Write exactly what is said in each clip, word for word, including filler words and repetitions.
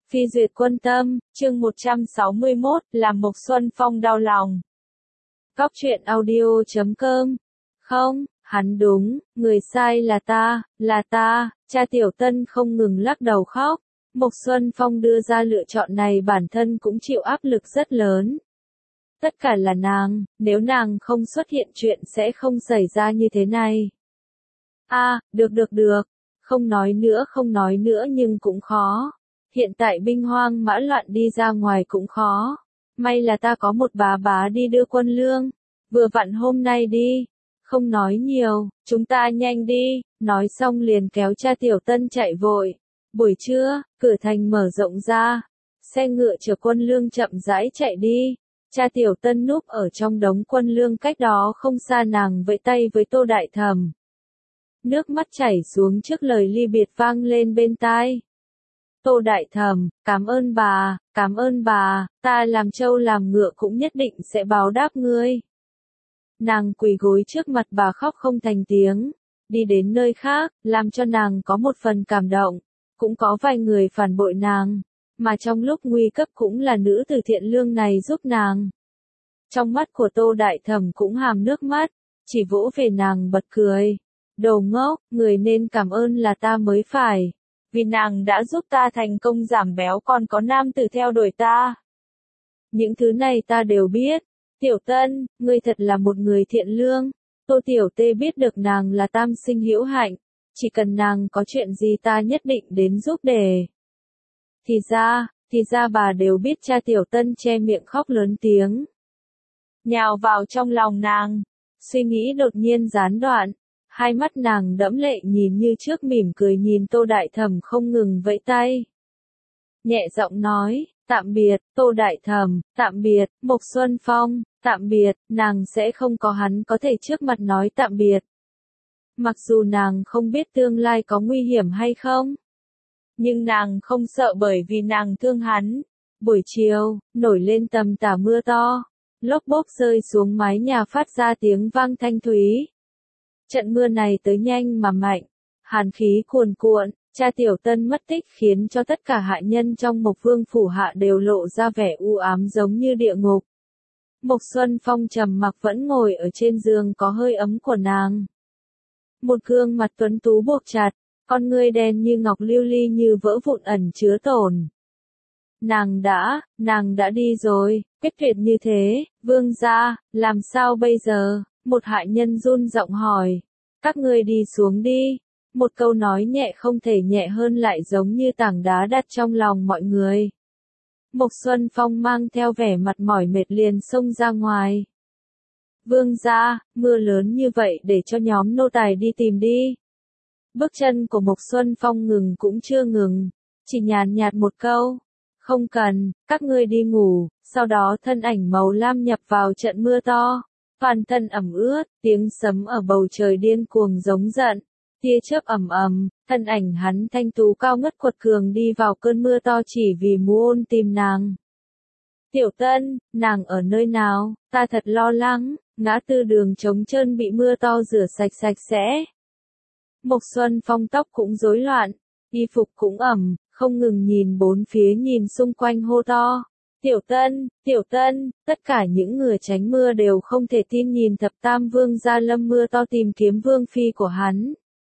Phi duyệt quân tâm, chương một trăm sáu mươi mốt, làm Mộc Xuân Phong đau lòng. Góc truyện audio chấm com. Không, hắn đúng, người sai là ta, là ta, cha Tiểu Tân không ngừng lắc đầu khóc. Mộc Xuân Phong đưa ra lựa chọn này bản thân cũng chịu áp lực rất lớn. Tất cả là nàng, nếu nàng không xuất hiện chuyện sẽ không xảy ra như thế này. A, à, được được được, không nói nữa không nói nữa nhưng cũng khó. Hiện tại binh hoang mã loạn đi ra ngoài cũng khó. May là ta có một bà bá đi đưa quân lương. Vừa vặn hôm nay đi. Không nói nhiều, chúng ta nhanh đi. Nói xong liền kéo cha Tiểu Tân chạy vội. Buổi trưa, cửa thành mở rộng ra. Xe ngựa chở quân lương chậm rãi chạy đi. Cha Tiểu Tân núp ở trong đống quân lương cách đó không xa, nàng vẫy tay với Tô Đại Thẩm. Nước mắt chảy xuống trước lời ly biệt vang lên bên tai. Tô Đại Thẩm, cảm ơn bà, cảm ơn bà, ta làm trâu làm ngựa cũng nhất định sẽ báo đáp ngươi. Nàng quỳ gối trước mặt bà khóc không thành tiếng, đi đến nơi khác, làm cho nàng có một phần cảm động, cũng có vài người phản bội nàng, mà trong lúc nguy cấp cũng là nữ tử thiện lương này giúp nàng. Trong mắt của Tô Đại Thẩm cũng hàm nước mắt, chỉ vỗ về nàng bật cười. Đồ ngốc, người nên cảm ơn là ta mới phải. Vì nàng đã giúp ta thành công giảm béo, còn có nam tử theo đuổi ta. Những thứ này ta đều biết. Tiểu Tân, ngươi thật là một người thiện lương. Tô Tiểu Tê biết được nàng là tam sinh hữu hạnh. Chỉ cần nàng có chuyện gì ta nhất định đến giúp để. Thì ra, thì ra bà đều biết. Cha Tiểu Tân che miệng khóc lớn tiếng. Nhào vào trong lòng nàng. Suy nghĩ đột nhiên gián đoạn. Hai mắt nàng đẫm lệ nhìn như trước, mỉm cười nhìn Tô Đại Thẩm không ngừng vẫy tay. Nhẹ giọng nói, tạm biệt, Tô Đại Thẩm, tạm biệt, Mộc Xuân Phong, tạm biệt, nàng sẽ không có hắn có thể trước mặt nói tạm biệt. Mặc dù nàng không biết tương lai có nguy hiểm hay không, nhưng nàng không sợ bởi vì nàng thương hắn. Buổi chiều, nổi lên tầm tả mưa to, lốp bốp rơi xuống mái nhà phát ra tiếng vang thanh thúy. Trận mưa này tới nhanh mà mạnh, hàn khí cuồn cuộn, cha Tiểu Tân mất tích khiến cho tất cả hạ nhân trong Mộc Vương phủ hạ đều lộ ra vẻ u ám giống như địa ngục. Mộc Xuân Phong trầm mặc vẫn ngồi ở trên giường có hơi ấm của nàng. Một gương mặt tuấn tú buộc chặt, con ngươi đen như ngọc lưu ly như vỡ vụn ẩn chứa tổn. Nàng đã, nàng đã đi rồi, kết tuyệt như thế, vương gia, làm sao bây giờ? Một hạ nhân run giọng hỏi. Các ngươi đi xuống đi. Một câu nói nhẹ không thể nhẹ hơn lại giống như tảng đá đặt trong lòng mọi người. Mộc Xuân Phong mang theo vẻ mặt mỏi mệt liền xông ra ngoài. Vương gia, mưa lớn như vậy để cho nhóm nô tài đi tìm đi. Bước chân của Mộc Xuân Phong ngừng cũng chưa ngừng, chỉ nhàn nhạt một câu. Không cần, các ngươi đi ngủ. Sau đó thân ảnh màu lam nhập vào trận mưa to. Toàn thân ẩm ướt, tiếng sấm ở bầu trời điên cuồng giống giận, tia chớp ầm ầm, thân ảnh hắn thanh tú cao ngất quật cường đi vào cơn mưa to chỉ vì muốn tìm nàng. Tiểu Tân, nàng ở nơi nào? Ta thật lo lắng. Ngã tư đường trống trơn bị mưa to rửa sạch sạch sẽ. Mộc Xuân Phong tóc cũng rối loạn, y phục cũng ẩm, không ngừng nhìn bốn phía nhìn xung quanh hô to. Tiểu Tân, Tiểu Tân, tất cả những người tránh mưa đều không thể tin nhìn thập tam vương gia lâm mưa to tìm kiếm vương phi của hắn.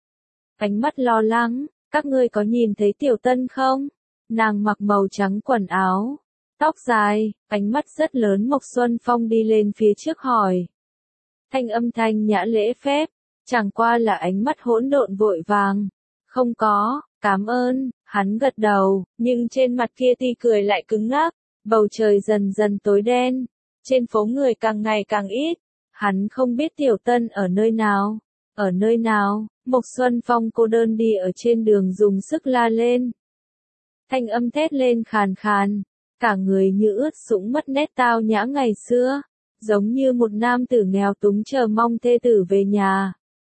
Ánh mắt lo lắng, các ngươi có nhìn thấy Tiểu Tân không? Nàng mặc màu trắng quần áo, tóc dài, ánh mắt rất lớn. Mộc Xuân Phong đi lên phía trước hỏi. Thanh âm thanh nhã lễ phép, chẳng qua là ánh mắt hỗn độn vội vàng. Không có, cảm ơn, hắn gật đầu, nhưng trên mặt kia ti cười lại cứng ngắc. Bầu trời dần dần tối đen, trên phố người càng ngày càng ít, hắn không biết Tiểu Tân ở nơi nào, ở nơi nào. Mộc Xuân Phong cô đơn đi ở trên đường dùng sức la lên. Thanh âm thét lên khàn khàn, cả người như ướt sũng mất nét tao nhã ngày xưa, giống như một nam tử nghèo túng chờ mong thê tử về nhà.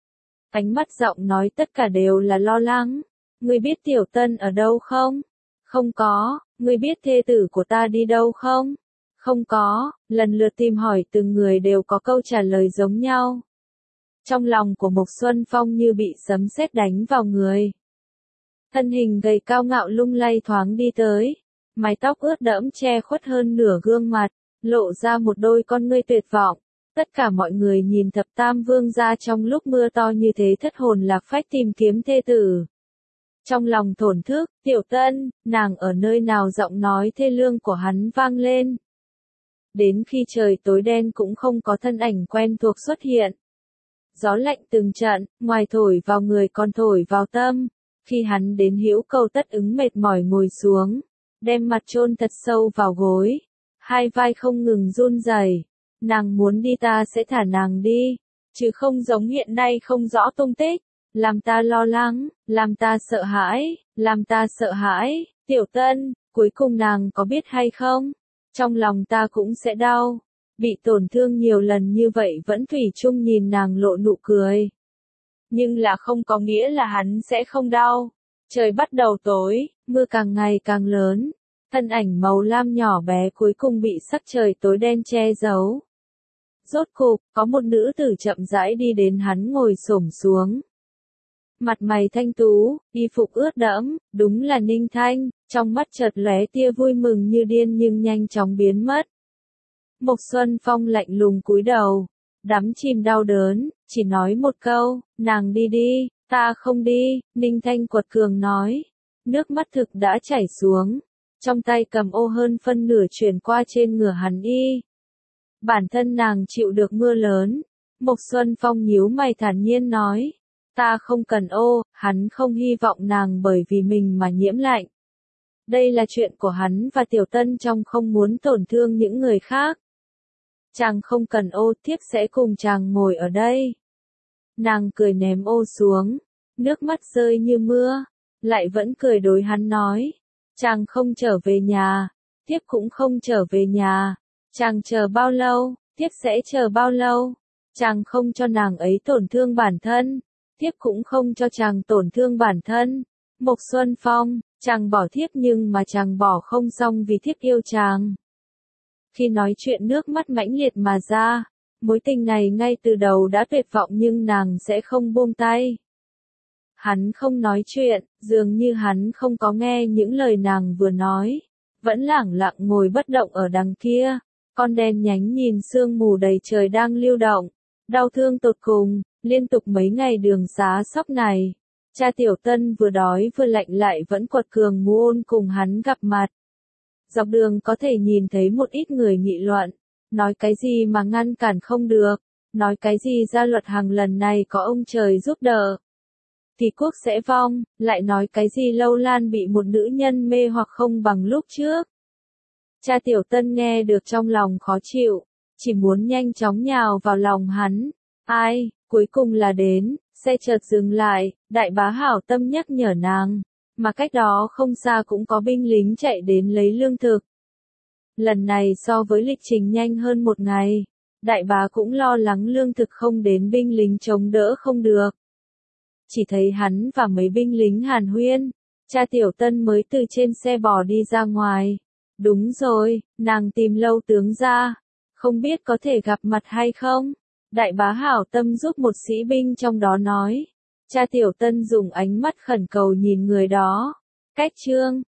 Ánh mắt giọng nói tất cả đều là lo lắng. Ngươi biết Tiểu Tân ở đâu không? Không có. Ngươi biết thê tử của ta đi đâu không? Không có. Lần lượt tìm hỏi từng người đều có câu trả lời giống nhau. Trong lòng của Mộc Xuân Phong như bị sấm sét đánh vào người. Thân hình gầy cao ngạo lung lay thoáng đi tới, mái tóc ướt đẫm che khuất hơn nửa gương mặt, lộ ra một đôi con ngươi tuyệt vọng. Tất cả mọi người nhìn thập tam vương gia trong lúc mưa to như thế thất hồn lạc phách tìm kiếm thê tử. Trong lòng thổn thức, Tiểu Tân, nàng ở nơi nào giọng nói thê lương của hắn vang lên. Đến khi trời tối đen cũng không có thân ảnh quen thuộc xuất hiện. Gió lạnh từng trận, ngoài thổi vào người còn thổi vào tâm. Khi hắn đến hữu cầu tất ứng mệt mỏi ngồi xuống, đem mặt chôn thật sâu vào gối, hai vai không ngừng run rẩy. Nàng muốn đi ta sẽ thả nàng đi, chứ không giống hiện nay không rõ tung tích, làm ta lo lắng, làm ta sợ hãi, làm ta sợ hãi. Tiểu Tân, cuối cùng nàng có biết hay không? Trong lòng ta cũng sẽ đau. Bị tổn thương nhiều lần như vậy vẫn thủy chung nhìn nàng lộ nụ cười. Nhưng là không có nghĩa là hắn sẽ không đau. Trời bắt đầu tối, mưa càng ngày càng lớn. Thân ảnh màu lam nhỏ bé cuối cùng bị sắc trời tối đen che giấu. Rốt cục, có một nữ tử chậm rãi đi đến hắn ngồi xổm xuống. Mặt mày thanh tú, y phục ướt đẫm, đúng là Ninh Thanh, trong mắt chợt lóe tia vui mừng như điên nhưng nhanh chóng biến mất. Mộc Xuân Phong lạnh lùng cúi đầu, đắm chìm đau đớn, chỉ nói một câu, nàng đi đi, ta không đi, Ninh Thanh quật cường nói. Nước mắt thực đã chảy xuống, trong tay cầm ô hơn phân nửa chuyển qua trên ngửa hắn y. Bản thân nàng chịu được mưa lớn, Mộc Xuân Phong nhíu mày thản nhiên nói. Ta không cần ô, hắn không hy vọng nàng bởi vì mình mà nhiễm lạnh. Đây là chuyện của hắn và Tiểu Tân trong không muốn tổn thương những người khác. Chàng không cần ô, thiếp sẽ cùng chàng ngồi ở đây. Nàng cười ném ô xuống, nước mắt rơi như mưa, lại vẫn cười đối hắn nói. Chàng không trở về nhà, thiếp cũng không trở về nhà. Chàng chờ bao lâu, thiếp sẽ chờ bao lâu. Chàng không cho nàng ấy tổn thương bản thân, thiếp cũng không cho chàng tổn thương bản thân. Mộc Xuân Phong, chàng bỏ thiếp nhưng mà chàng bỏ không xong vì thiếp yêu chàng. Khi nói chuyện nước mắt mãnh liệt mà ra, mối tình này ngay từ đầu đã tuyệt vọng nhưng nàng sẽ không buông tay. Hắn không nói chuyện, dường như hắn không có nghe những lời nàng vừa nói, vẫn lẳng lặng ngồi bất động ở đằng kia, con đen nhánh nhìn sương mù đầy trời đang lưu động, đau thương tột cùng, liên tục mấy ngày đường xá sóc này. Cha Tiểu Tân vừa đói vừa lạnh lại vẫn quật cường muốn cùng hắn gặp mặt. Dọc đường có thể nhìn thấy một ít người nghị luận, nói cái gì mà ngăn cản không được, nói cái gì gia luật hàng lần này có ông trời giúp đỡ thì quốc sẽ vong, lại nói cái gì Lâu Lan bị một nữ nhân mê hoặc không bằng lúc trước. Cha Tiểu Tân nghe được trong lòng khó chịu, chỉ muốn nhanh chóng nhào vào lòng hắn. Ai, cuối cùng là đến, xe chợt dừng lại, đại bá hảo tâm nhắc nhở nàng, mà cách đó không xa cũng có binh lính chạy đến lấy lương thực. Lần này so với lịch trình nhanh hơn một ngày, đại bá cũng lo lắng lương thực không đến binh lính chống đỡ không được. Chỉ thấy hắn và mấy binh lính hàn huyên, cha Tiểu Tân mới từ trên xe bò đi ra ngoài. Đúng rồi, nàng tìm Lâu tướng ra, không biết có thể gặp mặt hay không? Đại bá hảo tâm giúp một sĩ binh trong đó nói. Cha Tiểu Tân dùng ánh mắt khẩn cầu nhìn người đó. Cách chương